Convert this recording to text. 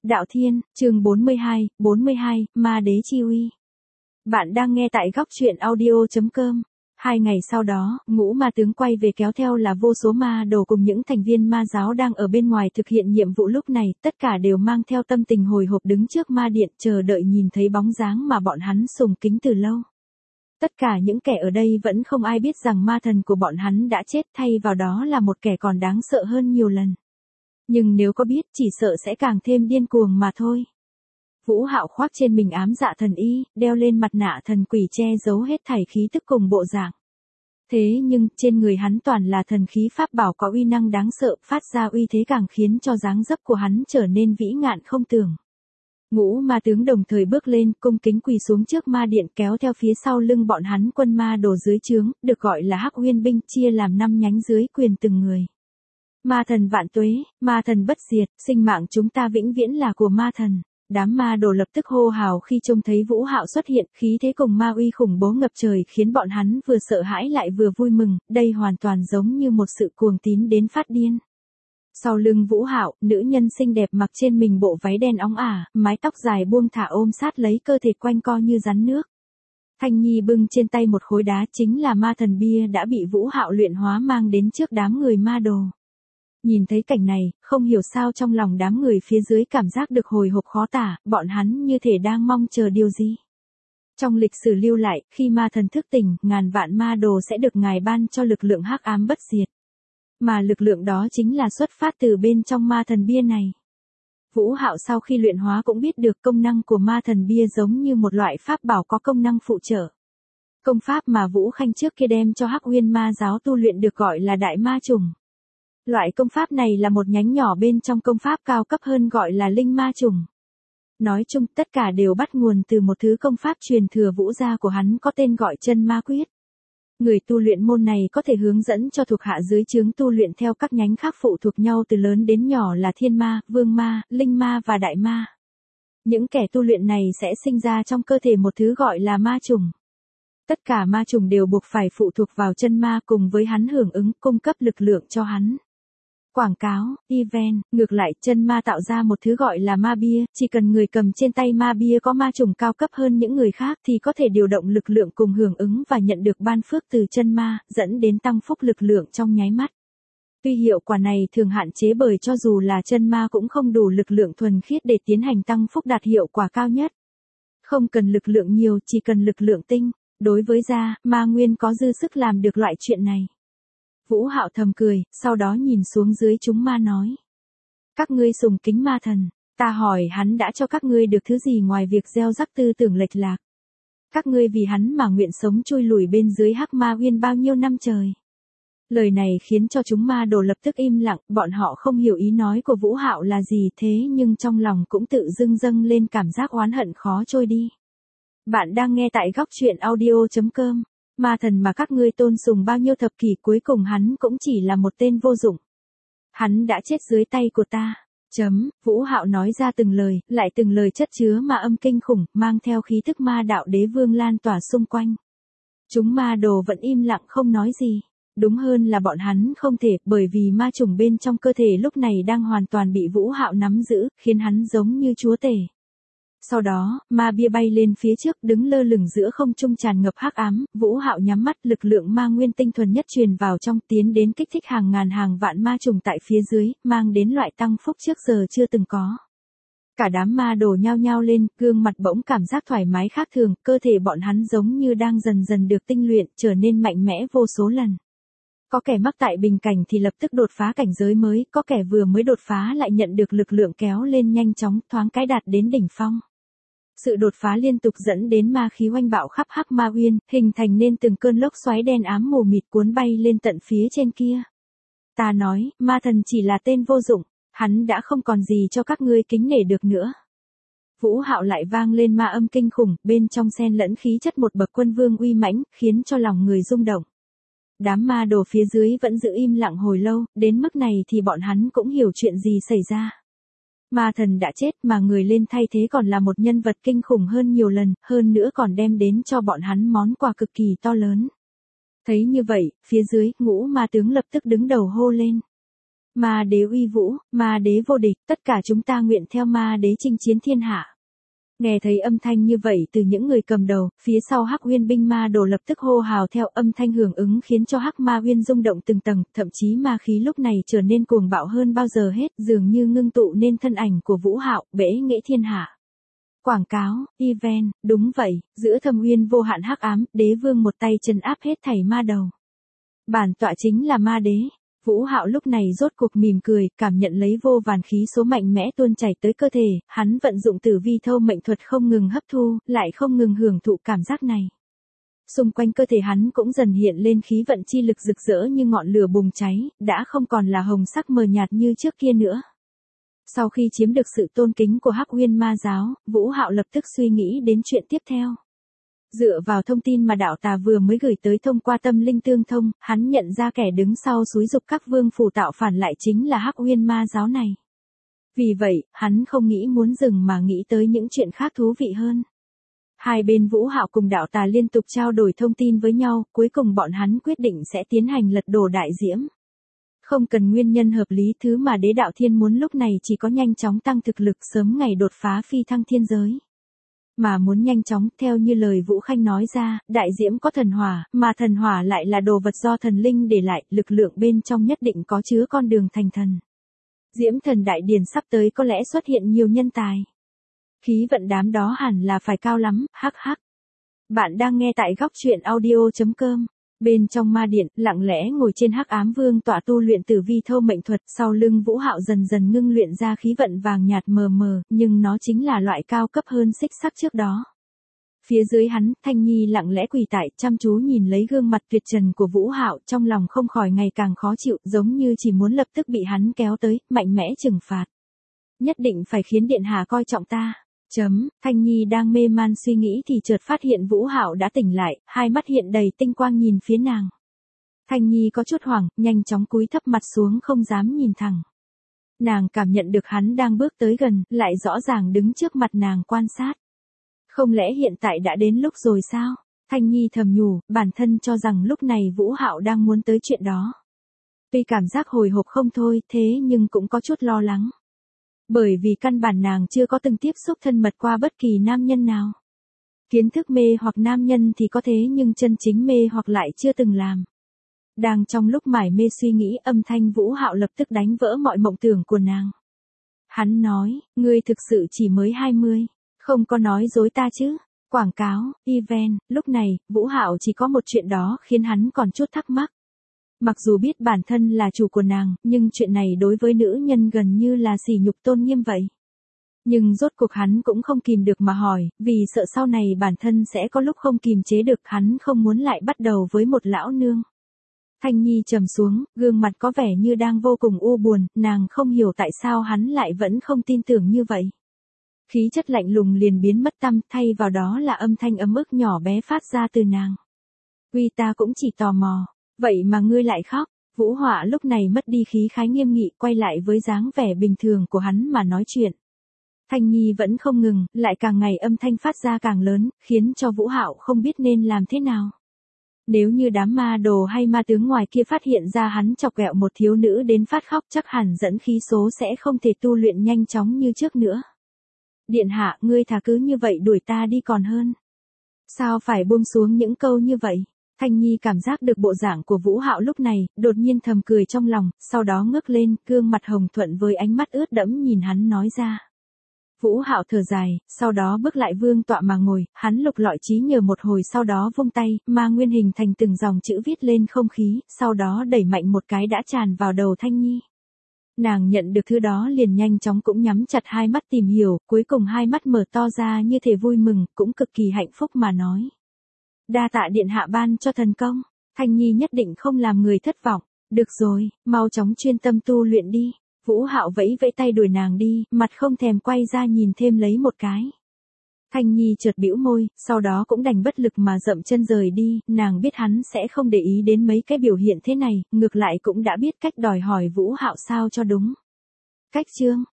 Đạo Thiên, chương 42, Ma Đế Chi Uy. Bạn đang nghe tại góc truyện audio.com. 2 ngày sau đó, ngũ ma tướng quay về kéo theo là vô số ma đồ cùng những thành viên ma giáo đang ở bên ngoài thực hiện nhiệm vụ lúc này, tất cả đều mang theo tâm tình hồi hộp đứng trước ma điện chờ đợi nhìn thấy bóng dáng mà bọn hắn sùng kính từ lâu. Tất cả những kẻ ở đây vẫn không ai biết rằng ma thần của bọn hắn đã chết, thay vào đó là một kẻ còn đáng sợ hơn nhiều lần. Nhưng nếu có biết chỉ sợ sẽ càng thêm điên cuồng mà thôi. Vũ Hạo khoác trên mình ám dạ thần y, đeo lên mặt nạ thần quỷ che giấu hết thảy khí tức cùng bộ dạng. Thế nhưng trên người hắn toàn là thần khí pháp bảo có uy năng đáng sợ, phát ra uy thế càng khiến cho dáng dấp của hắn trở nên vĩ ngạn không tưởng. Ngũ ma tướng đồng thời bước lên, cung kính quỳ xuống trước ma điện, kéo theo phía sau lưng bọn hắn quân ma đồ dưới trướng, được gọi là Hắc Uyên binh, chia làm 5 nhánh dưới quyền từng người. Ma thần vạn tuế, ma thần bất diệt, sinh mạng chúng ta vĩnh viễn là của ma thần. Đám ma đồ lập tức hô hào khi trông thấy Vũ Hạo xuất hiện, khí thế cùng ma uy khủng bố ngập trời khiến bọn hắn vừa sợ hãi lại vừa vui mừng, đây hoàn toàn giống như một sự cuồng tín đến phát điên. Sau lưng Vũ Hạo, nữ nhân xinh đẹp mặc trên mình bộ váy đen óng ả, mái tóc dài buông thả ôm sát lấy cơ thể quanh co như rắn nước. Thanh Nhi bưng trên tay một khối đá chính là ma thần bia đã bị Vũ Hạo luyện hóa mang đến trước đám người ma đồ. Nhìn thấy cảnh này, không hiểu sao trong lòng đám người phía dưới cảm giác được hồi hộp khó tả, bọn hắn như thể đang mong chờ điều gì. Trong lịch sử lưu lại, khi ma thần thức tỉnh, ngàn vạn ma đồ sẽ được ngài ban cho lực lượng hắc ám bất diệt. Mà lực lượng đó chính là xuất phát từ bên trong ma thần bia này. Vũ Hạo sau khi luyện hóa cũng biết được công năng của ma thần bia giống như một loại pháp bảo có công năng phụ trợ. Công pháp mà Vũ Khanh trước kia đem cho Hắc Uyên ma giáo tu luyện được gọi là Đại Ma Chủng. Loại công pháp này là một nhánh nhỏ bên trong công pháp cao cấp hơn gọi là Linh Ma Chủng. Nói chung tất cả đều bắt nguồn từ một thứ công pháp truyền thừa Vũ gia của hắn có tên gọi Chân Ma Quyết. Người tu luyện môn này có thể hướng dẫn cho thuộc hạ dưới trướng tu luyện theo các nhánh khác phụ thuộc nhau từ lớn đến nhỏ là Thiên Ma, Vương Ma, Linh Ma và Đại Ma. Những kẻ tu luyện này sẽ sinh ra trong cơ thể một thứ gọi là ma chủng. Tất cả ma chủng đều buộc phải phụ thuộc vào chân ma cùng với hắn hưởng ứng cung cấp lực lượng cho hắn. Quảng cáo, event, ngược lại chân ma tạo ra một thứ gọi là ma bia, chỉ cần người cầm trên tay ma bia có ma chủng cao cấp hơn những người khác thì có thể điều động lực lượng cùng hưởng ứng và nhận được ban phước từ chân ma, dẫn đến tăng phúc lực lượng trong nháy mắt. Tuy hiệu quả này thường hạn chế bởi cho dù là chân ma cũng không đủ lực lượng thuần khiết để tiến hành tăng phúc đạt hiệu quả cao nhất. Không cần lực lượng nhiều, chỉ cần lực lượng tinh. Đối với gia, ma nguyên có dư sức làm được loại chuyện này. Vũ Hạo thầm cười, sau đó nhìn xuống dưới chúng ma nói. Các ngươi sùng kính ma thần, ta hỏi hắn đã cho các ngươi được thứ gì ngoài việc gieo rắc tư tưởng lệch lạc. Các ngươi vì hắn mà nguyện sống chui lủi bên dưới hắc ma uyên bao nhiêu năm trời. Lời này khiến cho chúng ma đồ lập tức im lặng, bọn họ không hiểu ý nói của Vũ Hạo là gì thế nhưng trong lòng cũng tự dưng dâng lên cảm giác oán hận khó trôi đi. Bạn đang nghe tại góc truyện audio.com. Ma thần mà các ngươi tôn sùng bao nhiêu thập kỷ cuối cùng hắn cũng chỉ là một tên vô dụng. Hắn đã chết dưới tay của ta. Vũ Hạo nói ra từng lời, lại từng lời chất chứa ma âm kinh khủng, mang theo khí tức ma đạo đế vương lan tỏa xung quanh. Chúng ma đồ vẫn im lặng không nói gì. Đúng hơn là bọn hắn không thể, bởi vì ma chủng bên trong cơ thể lúc này đang hoàn toàn bị Vũ Hạo nắm giữ, khiến hắn giống như chúa tể. Sau đó, ma bia bay lên phía trước đứng lơ lửng giữa không trung tràn ngập hắc ám, Vũ Hạo nhắm mắt lực lượng ma nguyên tinh thuần nhất truyền vào trong tiến đến kích thích hàng ngàn hàng vạn ma trùng tại phía dưới, mang đến loại tăng phúc trước giờ chưa từng có. Cả đám ma đổ nhao nhao lên, gương mặt bỗng cảm giác thoải mái khác thường, cơ thể bọn hắn giống như đang dần dần được tinh luyện, trở nên mạnh mẽ vô số lần. Có kẻ mắc tại bình cảnh thì lập tức đột phá cảnh giới mới, có kẻ vừa mới đột phá lại nhận được lực lượng kéo lên nhanh chóng, thoáng cái đạt đến đỉnh phong. Sự đột phá liên tục dẫn đến ma khí oanh bạo khắp hắc ma uyên, hình thành nên từng cơn lốc xoáy đen ám mù mịt cuốn bay lên tận phía trên kia. Ta nói, ma thần chỉ là tên vô dụng, hắn đã không còn gì cho các ngươi kính nể được nữa. Vũ Hạo lại vang lên ma âm kinh khủng, bên trong xen lẫn khí chất một bậc quân vương uy mãnh, khiến cho lòng người rung động. Đám ma đồ phía dưới vẫn giữ im lặng hồi lâu, đến mức này thì bọn hắn cũng hiểu chuyện gì xảy ra. Ma thần đã chết mà người lên thay thế còn là một nhân vật kinh khủng hơn nhiều lần, hơn nữa còn đem đến cho bọn hắn món quà cực kỳ to lớn. Thấy như vậy, phía dưới, ngũ ma tướng lập tức đứng đầu hô lên. Ma đế uy vũ, ma đế vô địch, tất cả chúng ta nguyện theo ma đế chinh chiến thiên hạ. Nghe thấy âm thanh như vậy từ những người cầm đầu, phía sau Hắc Uyên binh ma đồ lập tức hô hào theo, âm thanh hưởng ứng khiến cho Hắc Ma Uyên rung động từng tầng, thậm chí ma khí lúc này trở nên cuồng bạo hơn bao giờ hết, dường như ngưng tụ nên thân ảnh của Vũ Hạo, bẽ nghệ thiên hạ. Quảng cáo, event, đúng vậy, giữa thâm uyên vô hạn hắc ám, đế vương một tay trấn áp hết thảy ma đầu. Bản tọa chính là ma đế. Vũ Hạo lúc này rốt cuộc mỉm cười, cảm nhận lấy vô vàn khí số mạnh mẽ tuôn chảy tới cơ thể, hắn vận dụng Tử Vi Thâu mệnh thuật không ngừng hấp thu, lại không ngừng hưởng thụ cảm giác này. Xung quanh cơ thể hắn cũng dần hiện lên khí vận chi lực rực rỡ như ngọn lửa bùng cháy, đã không còn là hồng sắc mờ nhạt như trước kia nữa. Sau khi chiếm được sự tôn kính của Hắc Uyên ma giáo, Vũ Hạo lập tức suy nghĩ đến chuyện tiếp theo. Dựa vào thông tin mà đạo tà vừa mới gửi tới thông qua tâm linh tương thông, hắn nhận ra kẻ đứng sau xúi dục các vương phủ tạo phản lại chính là Hắc Uyên ma giáo này. Vì vậy, hắn không nghĩ muốn dừng mà nghĩ tới những chuyện khác thú vị hơn. Hai bên Vũ Hạo cùng đạo tà liên tục trao đổi thông tin với nhau, cuối cùng bọn hắn quyết định sẽ tiến hành lật đổ đại diễm. Không cần nguyên nhân hợp lý, thứ mà đế đạo thiên muốn lúc này chỉ có nhanh chóng tăng thực lực sớm ngày đột phá phi thăng thiên giới. Mà muốn nhanh chóng, theo như lời Vũ Khanh nói ra, đại diễm có thần hỏa, mà thần hỏa lại là đồ vật do thần linh để lại, lực lượng bên trong nhất định có chứa con đường thành thần. Diễm thần đại điển sắp tới có lẽ xuất hiện nhiều nhân tài. Khí vận đám đó hẳn là phải cao lắm, hắc hắc. Bạn đang nghe tại góc truyện audio.com. Bên trong ma điện, lặng lẽ ngồi trên hắc ám vương tọa tu luyện Tử Vi Thâu mệnh thuật, sau lưng Vũ Hạo dần dần ngưng luyện ra khí vận vàng nhạt mờ mờ, nhưng nó chính là loại cao cấp hơn xích sắc trước đó. Phía dưới hắn, Thanh Nhi lặng lẽ quỳ tại, chăm chú nhìn lấy gương mặt tuyệt trần của Vũ Hạo, trong lòng không khỏi ngày càng khó chịu, giống như chỉ muốn lập tức bị hắn kéo tới, mạnh mẽ trừng phạt. Nhất định phải khiến điện hạ coi trọng ta. Thanh Nhi đang mê man suy nghĩ thì chợt phát hiện Vũ Hạo đã tỉnh lại, hai mắt hiện đầy tinh quang nhìn phía nàng. Thanh Nhi có chút hoảng, nhanh chóng cúi thấp mặt xuống không dám nhìn thẳng. Nàng cảm nhận được hắn đang bước tới gần, lại rõ ràng đứng trước mặt nàng quan sát. Không lẽ hiện tại đã đến lúc rồi sao? Thanh Nhi thầm nhủ, bản thân cho rằng lúc này Vũ Hạo đang muốn tới chuyện đó. Tuy cảm giác hồi hộp không thôi, thế nhưng cũng có chút lo lắng. Bởi vì căn bản nàng chưa có từng tiếp xúc thân mật qua bất kỳ nam nhân nào. Kiến thức mê hoặc nam nhân thì có thế nhưng chân chính mê hoặc lại chưa từng làm. Đang trong lúc mải mê suy nghĩ, âm thanh Vũ Hạo lập tức đánh vỡ mọi mộng tưởng của nàng. Hắn nói, ngươi thực sự chỉ mới 20, không có nói dối ta chứ. Quảng cáo, event, lúc này, Vũ Hạo chỉ có một chuyện đó khiến hắn còn chút thắc mắc. Mặc dù biết bản thân là chủ của nàng, nhưng chuyện này đối với nữ nhân gần như là sỉ nhục tôn nghiêm vậy. Nhưng rốt cuộc hắn cũng không kìm được mà hỏi, vì sợ sau này bản thân sẽ có lúc không kìm chế được, hắn không muốn lại bắt đầu với một lão nương. Thanh Nhi trầm xuống, gương mặt có vẻ như đang vô cùng u buồn, nàng không hiểu tại sao hắn lại vẫn không tin tưởng như vậy. Khí chất lạnh lùng liền biến mất tăm, thay vào đó là âm thanh ấm ức nhỏ bé phát ra từ nàng. Vì ta cũng chỉ tò mò. Vậy mà ngươi lại khóc. Vũ Họa lúc này mất đi khí khái nghiêm nghị, quay lại với dáng vẻ bình thường của hắn mà nói chuyện. Thanh Nhi vẫn không ngừng, lại càng ngày âm thanh phát ra càng lớn, khiến cho Vũ Hạo không biết nên làm thế nào. Nếu như đám ma đồ hay ma tướng ngoài kia phát hiện ra hắn chọc ghẹo một thiếu nữ đến phát khóc, chắc hẳn dẫn khí số sẽ không thể tu luyện nhanh chóng như trước nữa. Điện hạ, ngươi thà cứ như vậy đuổi ta đi còn hơn. Sao phải buông xuống những câu như vậy? Thanh Nhi cảm giác được bộ dạng của Vũ Hạo lúc này, đột nhiên thầm cười trong lòng, sau đó ngước lên, gương mặt hồng thuận với ánh mắt ướt đẫm nhìn hắn nói ra. Vũ Hạo thở dài, sau đó bước lại vương tọa mà ngồi, hắn lục lọi trí nhớ một hồi sau đó vung tay, ma nguyên hình thành từng dòng chữ viết lên không khí, sau đó đẩy mạnh một cái đã tràn vào đầu Thanh Nhi. Nàng nhận được thứ đó liền nhanh chóng cũng nhắm chặt hai mắt tìm hiểu, cuối cùng hai mắt mở to ra như thể vui mừng, cũng cực kỳ hạnh phúc mà nói. Đa tạ điện hạ ban cho thần công, Thanh Nhi nhất định không làm người thất vọng. Được rồi, mau chóng chuyên tâm tu luyện đi. Vũ Hạo vẫy vẫy tay đuổi nàng đi, mặt không thèm quay ra nhìn thêm lấy một cái. Thanh Nhi chợt bĩu môi, sau đó cũng đành bất lực mà dậm chân rời đi, nàng biết hắn sẽ không để ý đến mấy cái biểu hiện thế này, ngược lại cũng đã biết cách đòi hỏi Vũ Hạo sao cho đúng. Cách chương